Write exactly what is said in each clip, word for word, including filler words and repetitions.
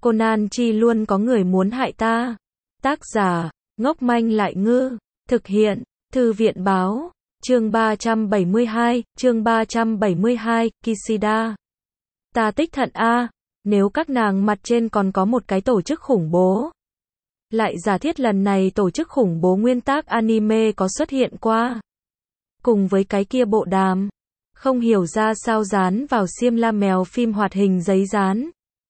Conan chi luôn có người muốn hại ta. Tác giả, ngốc manh lại ngư. Thực hiện, Thư viện báo. Chương ba trăm bảy mươi hai, chương ba trăm bảy mươi hai, Kishida. Ta tích thận a, nếu các nàng mặt trên còn có một cái tổ chức khủng bố. Lại giả thiết lần này tổ chức khủng bố nguyên tác anime có xuất hiện qua. Cùng với cái kia bộ đàm. Không hiểu ra sao dán vào xiêm la mèo phim hoạt hình giấy dán.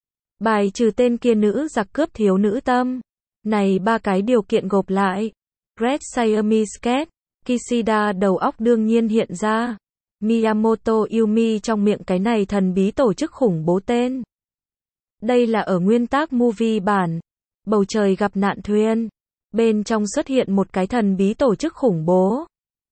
Bài trừ tên kia nữ giặc cướp thiếu nữ tâm. Này ba cái điều kiện gộp lại. Red Siamese Cat. Kishida đầu óc đương nhiên hiện ra. Miyamoto Yumi trong miệng cái này thần bí tổ chức khủng bố tên. Đây là ở nguyên tác movie bản. Bầu trời gặp nạn thuyền. Bên trong xuất hiện một cái thần bí tổ chức khủng bố.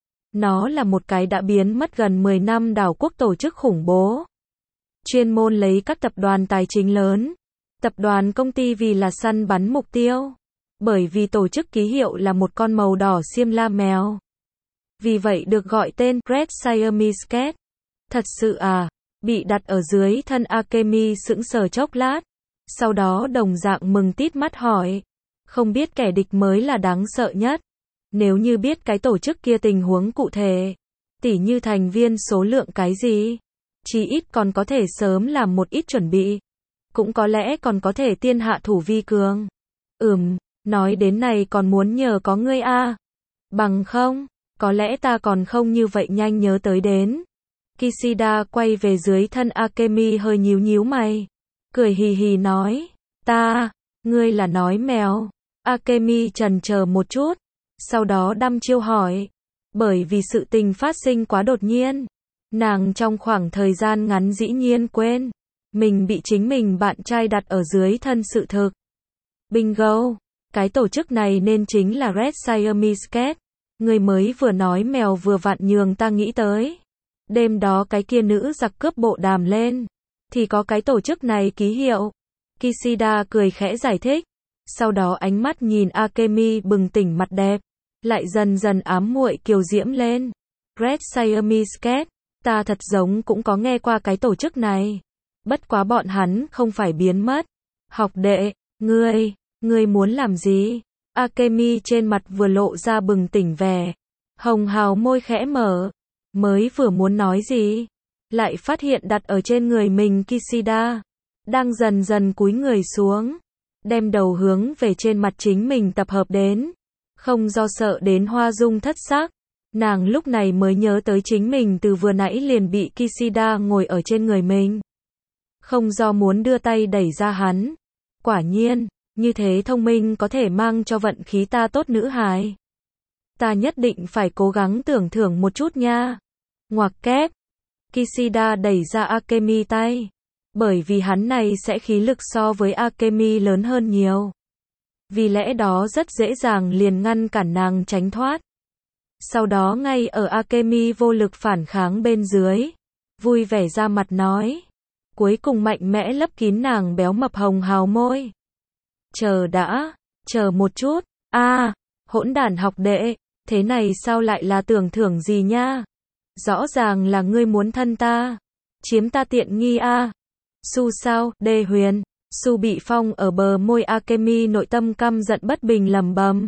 Nó là một cái đã biến mất gần mười năm đảo quốc tổ chức khủng bố. Chuyên môn lấy các tập đoàn tài chính lớn. Tập đoàn công ty vì là săn bắn mục tiêu. Bởi vì tổ chức ký hiệu là một con màu đỏ xiêm la mèo. Vì vậy được gọi tên Red Siamese Cat. Thật sự à, bị đặt ở dưới thân Akemi sững sờ chốc lát. Sau đó đồng dạng mừng tít mắt hỏi. Không biết kẻ địch mới là đáng sợ nhất. Nếu như biết cái tổ chức kia tình huống cụ thể. Tỉ như thành viên số lượng cái gì. Chí ít còn có thể sớm làm một ít chuẩn bị. Cũng có lẽ còn có thể tiên hạ thủ vi cường. Ừm, nói đến này còn muốn nhờ có ngươi a. Bằng không, có lẽ ta còn không như vậy nhanh nhớ tới đến. Kishida quay về dưới thân Akemi hơi nhíu nhíu mày. Cười hì hì nói. Ta, ngươi là nói mèo. Akemi chần chờ một chút. Sau đó đăm chiêu hỏi. Bởi vì sự tình phát sinh quá đột nhiên. Nàng trong khoảng thời gian ngắn dĩ nhiên quên. Mình bị chính mình bạn trai đặt ở dưới thân sự thực. Bingo. Cái tổ chức này nên chính là Red Siamese Cat. Người mới vừa nói mèo vừa vặn nhường ta nghĩ tới. Đêm đó cái kia nữ giặc cướp bộ đàm lên. Thì có cái tổ chức này ký hiệu. Kishida cười khẽ giải thích. Sau đó ánh mắt nhìn Akemi bừng tỉnh mặt đẹp. Lại dần dần ám muội kiều diễm lên. Red Siamese Cat. Ta thật giống cũng có nghe qua cái tổ chức này. Bất quá bọn hắn không phải biến mất. Học đệ, ngươi, ngươi muốn làm gì? Akemi trên mặt vừa lộ ra bừng tỉnh vẻ. Hồng hào môi khẽ mở. Mới vừa muốn nói gì? Lại phát hiện đặt ở trên người mình Kishida. Đang dần dần cúi người xuống. Đem đầu hướng về trên mặt chính mình tập hợp đến. Không do sợ đến hoa dung thất sắc. Nàng lúc này mới nhớ tới chính mình từ vừa nãy liền bị Kishida ngồi ở trên người mình. Không do muốn đưa tay đẩy ra hắn. Quả nhiên, như thế thông minh có thể mang cho vận khí ta tốt nữ hài. Ta nhất định phải cố gắng tưởng thưởng một chút nha. Ngoặc kép. Kishida đẩy ra Akemi tay. Bởi vì hắn này sẽ khí lực so với Akemi lớn hơn nhiều. Vì lẽ đó rất dễ dàng liền ngăn cản nàng tránh thoát. Sau đó ngay ở Akemi vô lực phản kháng bên dưới. Vui vẻ ra mặt nói. Cuối cùng mạnh mẽ lấp kín nàng béo mập hồng hào môi. Chờ đã, chờ một chút. A, hỗn đản học đệ, thế này sao lại là tưởng thưởng gì nha? Rõ ràng là ngươi muốn thân ta, chiếm ta tiện nghi a. Su sao, Đê Huyền, Su bị phong ở bờ môi Akemi nội tâm căm giận bất bình lầm bầm.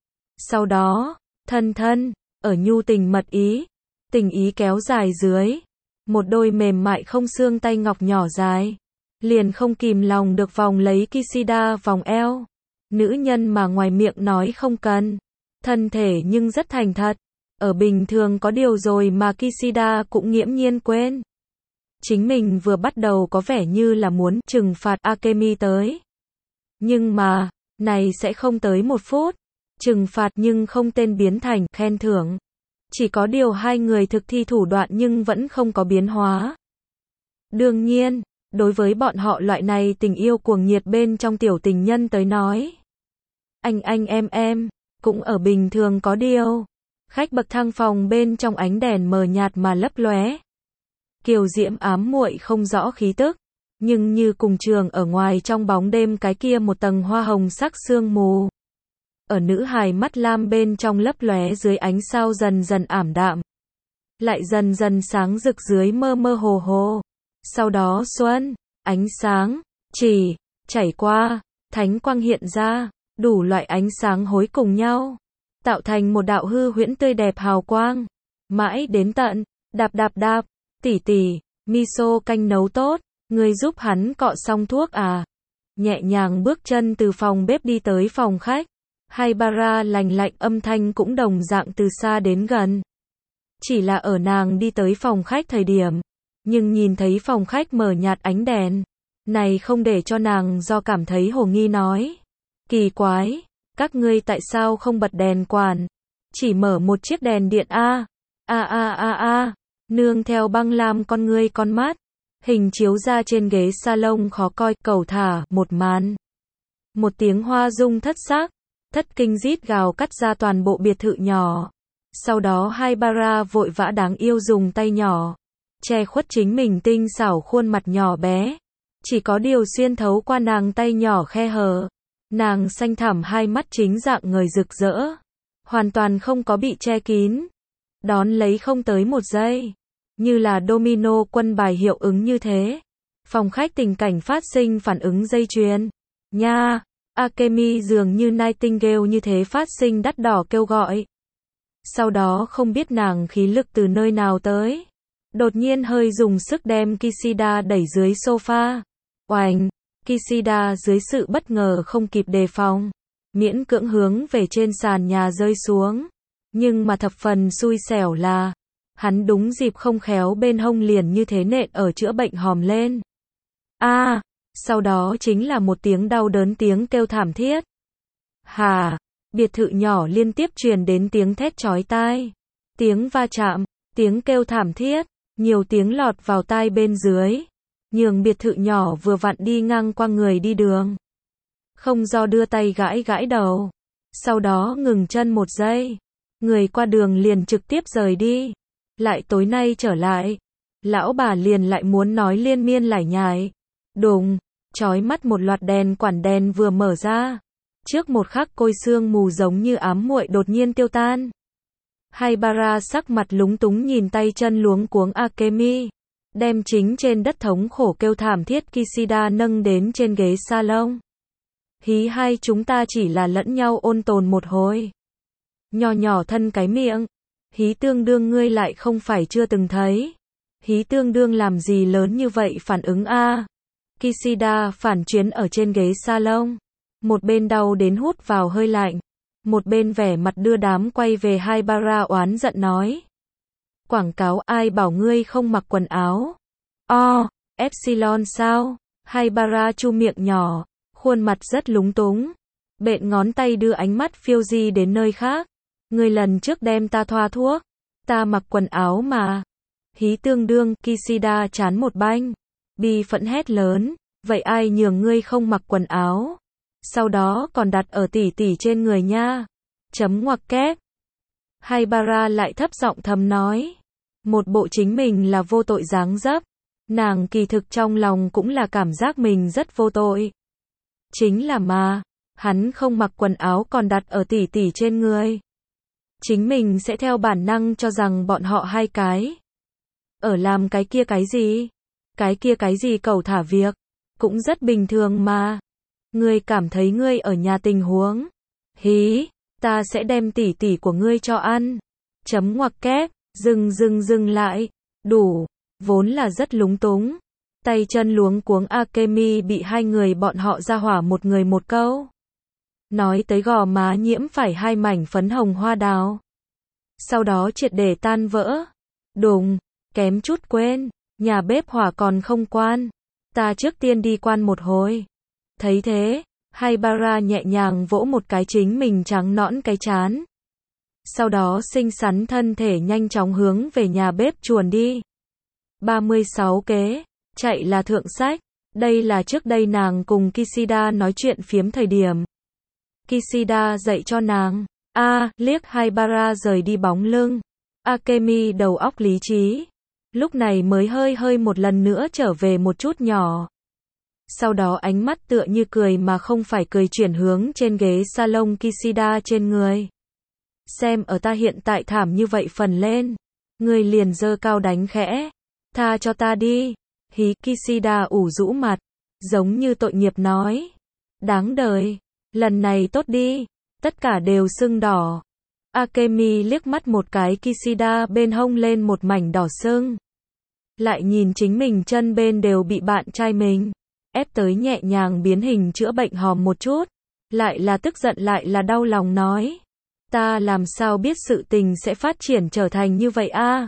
Sau đó, thân thân, ở nhu tình mật ý, tình ý kéo dài dưới, một đôi mềm mại không xương tay ngọc nhỏ dài. Liền không kìm lòng được vòng lấy Kishida vòng eo. Nữ nhân mà ngoài miệng nói không cần. Thân thể nhưng rất thành thật. Ở bình thường có điều rồi mà Kishida cũng nghiễm nhiên quên. Chính mình vừa bắt đầu có vẻ như là muốn trừng phạt Akemi tới. Nhưng mà, này sẽ không tới một phút. Trừng phạt nhưng không tên biến thành khen thưởng. Chỉ có điều hai người thực thi thủ đoạn nhưng vẫn không có biến hóa. Đương nhiên, đối với bọn họ loại này tình yêu cuồng nhiệt bên trong tiểu tình nhân tới nói. Anh anh em em, cũng ở bình thường có điều. Khách bậc thang phòng bên trong ánh đèn mờ nhạt mà lấp lóe. Kiều diễm ám muội không rõ khí tức. Nhưng như cùng trường ở ngoài trong bóng đêm cái kia một tầng hoa hồng sắc sương mù. Ở nữ hài mắt lam bên trong lấp lóe dưới ánh sao dần dần ảm đạm. Lại dần dần sáng rực dưới mơ mơ hồ hồ. Sau đó xuân, ánh sáng, chỉ, chảy qua, thánh quang hiện ra, đủ loại ánh sáng hối cùng nhau, tạo thành một đạo hư huyễn tươi đẹp hào quang. Mãi đến tận, đạp đạp đạp, tỷ tỷ, miso canh nấu tốt, người giúp hắn cọ xong thuốc à. Nhẹ nhàng bước chân từ phòng bếp đi tới phòng khách. Haibara lành lạnh âm thanh cũng đồng dạng từ xa đến gần. Chỉ là ở nàng đi tới phòng khách thời điểm, nhưng nhìn thấy phòng khách mở nhạt ánh đèn, này không để cho nàng do cảm thấy hồ nghi nói. Kỳ quái, các ngươi tại sao không bật đèn quản, chỉ mở một chiếc đèn điện a? A a a a, nương theo băng lam con ngươi con mắt, hình chiếu ra trên ghế salon khó coi, cầu thả, một màn. Một tiếng hoa rung thất sắc, thất kinh rít gào cắt ra toàn bộ biệt thự nhỏ. Sau đó Haibara vội vã đáng yêu dùng tay nhỏ, che khuất chính mình tinh xảo khuôn mặt nhỏ bé. Chỉ có điều xuyên thấu qua nàng tay nhỏ khe hở, nàng xanh thẳm hai mắt chính dạng người rực rỡ, hoàn toàn không có bị che kín. Đón lấy không tới một giây, như là domino quân bài hiệu ứng như thế. Phòng khách tình cảnh phát sinh phản ứng dây chuyền. Nha, Akemi dường như Nightingale như thế phát sinh đắt đỏ kêu gọi. Sau đó không biết nàng khí lực từ nơi nào tới, đột nhiên hơi dùng sức đem Kishida đẩy dưới sofa. Oành, Kishida dưới sự bất ngờ không kịp đề phòng, miễn cưỡng hướng về trên sàn nhà rơi xuống. Nhưng mà thập phần xui xẻo là, hắn đúng dịp không khéo bên hông liền như thế nện ở chữa bệnh hòm lên. A, à, sau đó chính là một tiếng đau đớn, tiếng kêu thảm thiết. Hà, biệt thự nhỏ liên tiếp truyền đến tiếng thét chói tai, tiếng va chạm, tiếng kêu thảm thiết, nhiều tiếng lọt vào tai bên dưới, nhường biệt thự nhỏ vừa vặn đi ngang qua người đi đường. Không do đưa tay gãi gãi đầu, sau đó ngừng chân một giây. Người qua đường liền trực tiếp rời đi. Lại tối nay trở lại, lão bà liền lại muốn nói liên miên lải nhải. Đùng, chói mắt một loạt đèn quản đèn vừa mở ra. Trước một khắc côi sương mù giống như ám muội đột nhiên tiêu tan. Haibara sắc mặt lúng túng nhìn tay chân luống cuống Akemi, đem chính trên đất thống khổ kêu thảm thiết Kishida nâng đến trên ghế salon. Hí, hai chúng ta chỉ là lẫn nhau ôn tồn một hồi. Nhỏ nhỏ thân cái miệng. Hí tương đương ngươi lại không phải chưa từng thấy. Hí tương đương làm gì lớn như vậy phản ứng a? Kishida phản chuyến ở trên ghế salon, một bên đau đến hút vào hơi lạnh, một bên vẻ mặt đưa đám quay về Haibara oán giận nói. Quảng cáo ai bảo ngươi không mặc quần áo? O, Epsilon sao? Haibara chu miệng nhỏ, khuôn mặt rất lúng túng, bện ngón tay đưa ánh mắt phiêu di đến nơi khác. Ngươi lần trước đem ta thoa thuốc, ta mặc quần áo mà. Hí tương đương, Kishida chán một banh, bi phẫn hét lớn, vậy ai nhường ngươi không mặc quần áo? Sau đó còn đặt ở tỉ tỉ trên người nha. Chấm ngoặc kép. Haibara lại thấp giọng thầm nói, một bộ chính mình là vô tội dáng dấp. Nàng kỳ thực trong lòng cũng là cảm giác mình rất vô tội. Chính là mà, hắn không mặc quần áo còn đặt ở tỉ tỉ trên người. Chính mình sẽ theo bản năng cho rằng bọn họ hai cái ở làm cái kia cái gì, cái kia cái gì cẩu thả việc, cũng rất bình thường mà. Ngươi cảm thấy ngươi ở nhà tình huống, hí, ta sẽ đem tỉ tỉ của ngươi cho ăn. Chấm ngoặc kép, dừng dừng dừng lại, đủ, vốn là rất lúng túng. Tay chân luống cuống Akemi bị hai người bọn họ ra hỏa một người một câu. Nói tới gò má nhiễm phải hai mảnh phấn hồng hoa đào. Sau đó triệt để tan vỡ. Đùng, kém chút quên, nhà bếp hỏa còn không quan. Ta trước tiên đi quan một hồi. Thấy thế, Haibara nhẹ nhàng vỗ một cái chính mình trắng nõn cái chán. Sau đó xinh xắn thân thể nhanh chóng hướng về nhà bếp chuồn đi. ba mươi sáu kế, chạy là thượng sách. Đây là trước đây nàng cùng Kishida nói chuyện phiếm thời điểm. Kishida dạy cho nàng. A, à, liếc Haibara rời đi bóng lưng. Akemi đầu óc lý trí. Lúc này mới hơi hơi một lần nữa trở về một chút nhỏ. Sau đó ánh mắt tựa như cười mà không phải cười chuyển hướng trên ghế salon Kishida trên người. Xem ở ta hiện tại thảm như vậy phần lên. Người liền giơ cao đánh khẽ. Tha cho ta đi. Hí, Kishida ủ rũ mặt. giống như tội nghiệp nói. Đáng đời, lần này tốt đi, tất cả đều sưng đỏ. Akemi liếc mắt một cái Kishida bên hông lên một mảnh đỏ sưng. Lại nhìn chính mình chân bên đều bị bạn trai mình ép tới nhẹ nhàng biến hình chữa bệnh hòm một chút. Lại là tức giận lại là đau lòng nói. Ta làm sao biết sự tình sẽ phát triển trở thành như vậy a?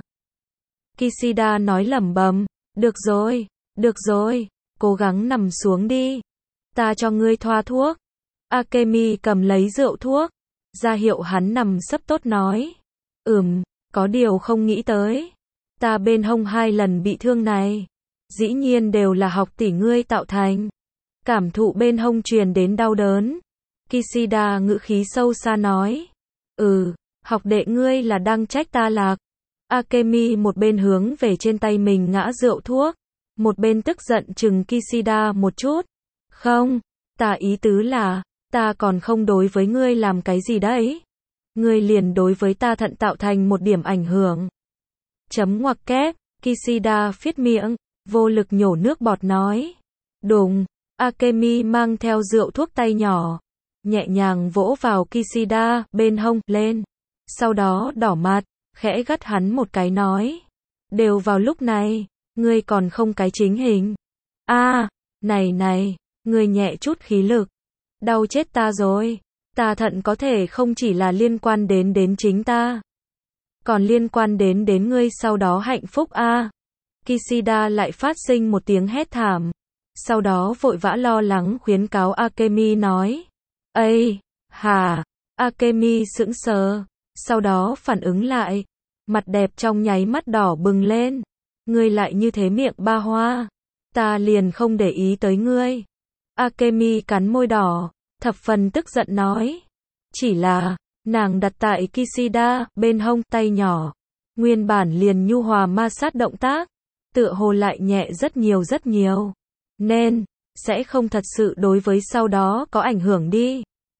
Kishida nói lẩm bẩm. Được rồi, được rồi, cố gắng nằm xuống đi. Ta cho ngươi thoa thuốc. Akemi cầm lấy rượu thuốc, ra hiệu hắn nằm sấp tốt nói. Ừm, có điều không nghĩ tới. Ta bên hông hai lần bị thương này. Dĩ nhiên đều là học tỷ ngươi tạo thành. Cảm thụ bên hông truyền đến đau đớn. Kishida ngữ khí sâu xa nói. Ừ, học đệ ngươi là đang trách ta lạc. Akemi một bên hướng về trên tay mình ngã rượu thuốc, một bên tức giận chừng Kishida một chút. Không, ta ý tứ là, ta còn không đối với ngươi làm cái gì đấy. Ngươi liền đối với ta thận tạo thành một điểm ảnh hưởng. Chấm ngoặc kép, Kishida phiết miệng, vô lực nhổ nước bọt nói. Đùng, Akemi mang theo rượu thuốc tay nhỏ, nhẹ nhàng vỗ vào Kishida bên hông lên. Sau đó đỏ mặt, khẽ gắt hắn một cái nói. Đều vào lúc này, ngươi còn không cái chính hình. A, à, này này, ngươi nhẹ chút khí lực. Đau chết ta rồi. Ta thận có thể không chỉ là liên quan đến đến chính ta, còn liên quan đến đến ngươi sau đó hạnh phúc a. À. Kishida lại phát sinh một tiếng hét thảm. Sau đó vội vã lo lắng khuyến cáo Akemi nói. Ây, hả? Akemi sững sờ. Sau đó phản ứng lại. Mặt đẹp trong nháy mắt đỏ bừng lên. Ngươi lại như thế miệng ba hoa. Ta liền không để ý tới ngươi. Akemi cắn môi đỏ, thập phần tức giận nói. Chỉ là, nàng đặt tại Kishida bên hông tay nhỏ. Nguyên bản liền nhu hòa ma sát động tác. Tựa hồ lại nhẹ rất nhiều rất nhiều. Nên, sẽ không thật sự đối với sau đó có ảnh hưởng đi.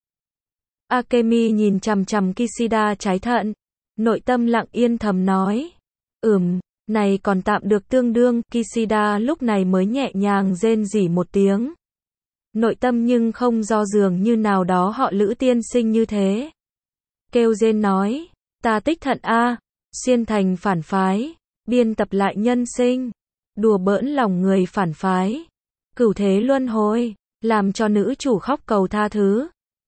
Akemi nhìn chằm chằm Kishida trái thận. Nội tâm lặng yên thầm nói. Ừm, này còn tạm được tương đương. Kishida lúc này mới nhẹ nhàng rên rỉ một tiếng. Nội tâm nhưng không do dường như nào đó họ Lữ tiên sinh như thế. Kêu rên nói. Ta tích thận a, xuyên thành phản phái, biên tập lại nhân sinh, đùa bỡn lòng người phản phái, cửu thế luân hồi, làm cho nữ chủ khóc cầu tha thứ.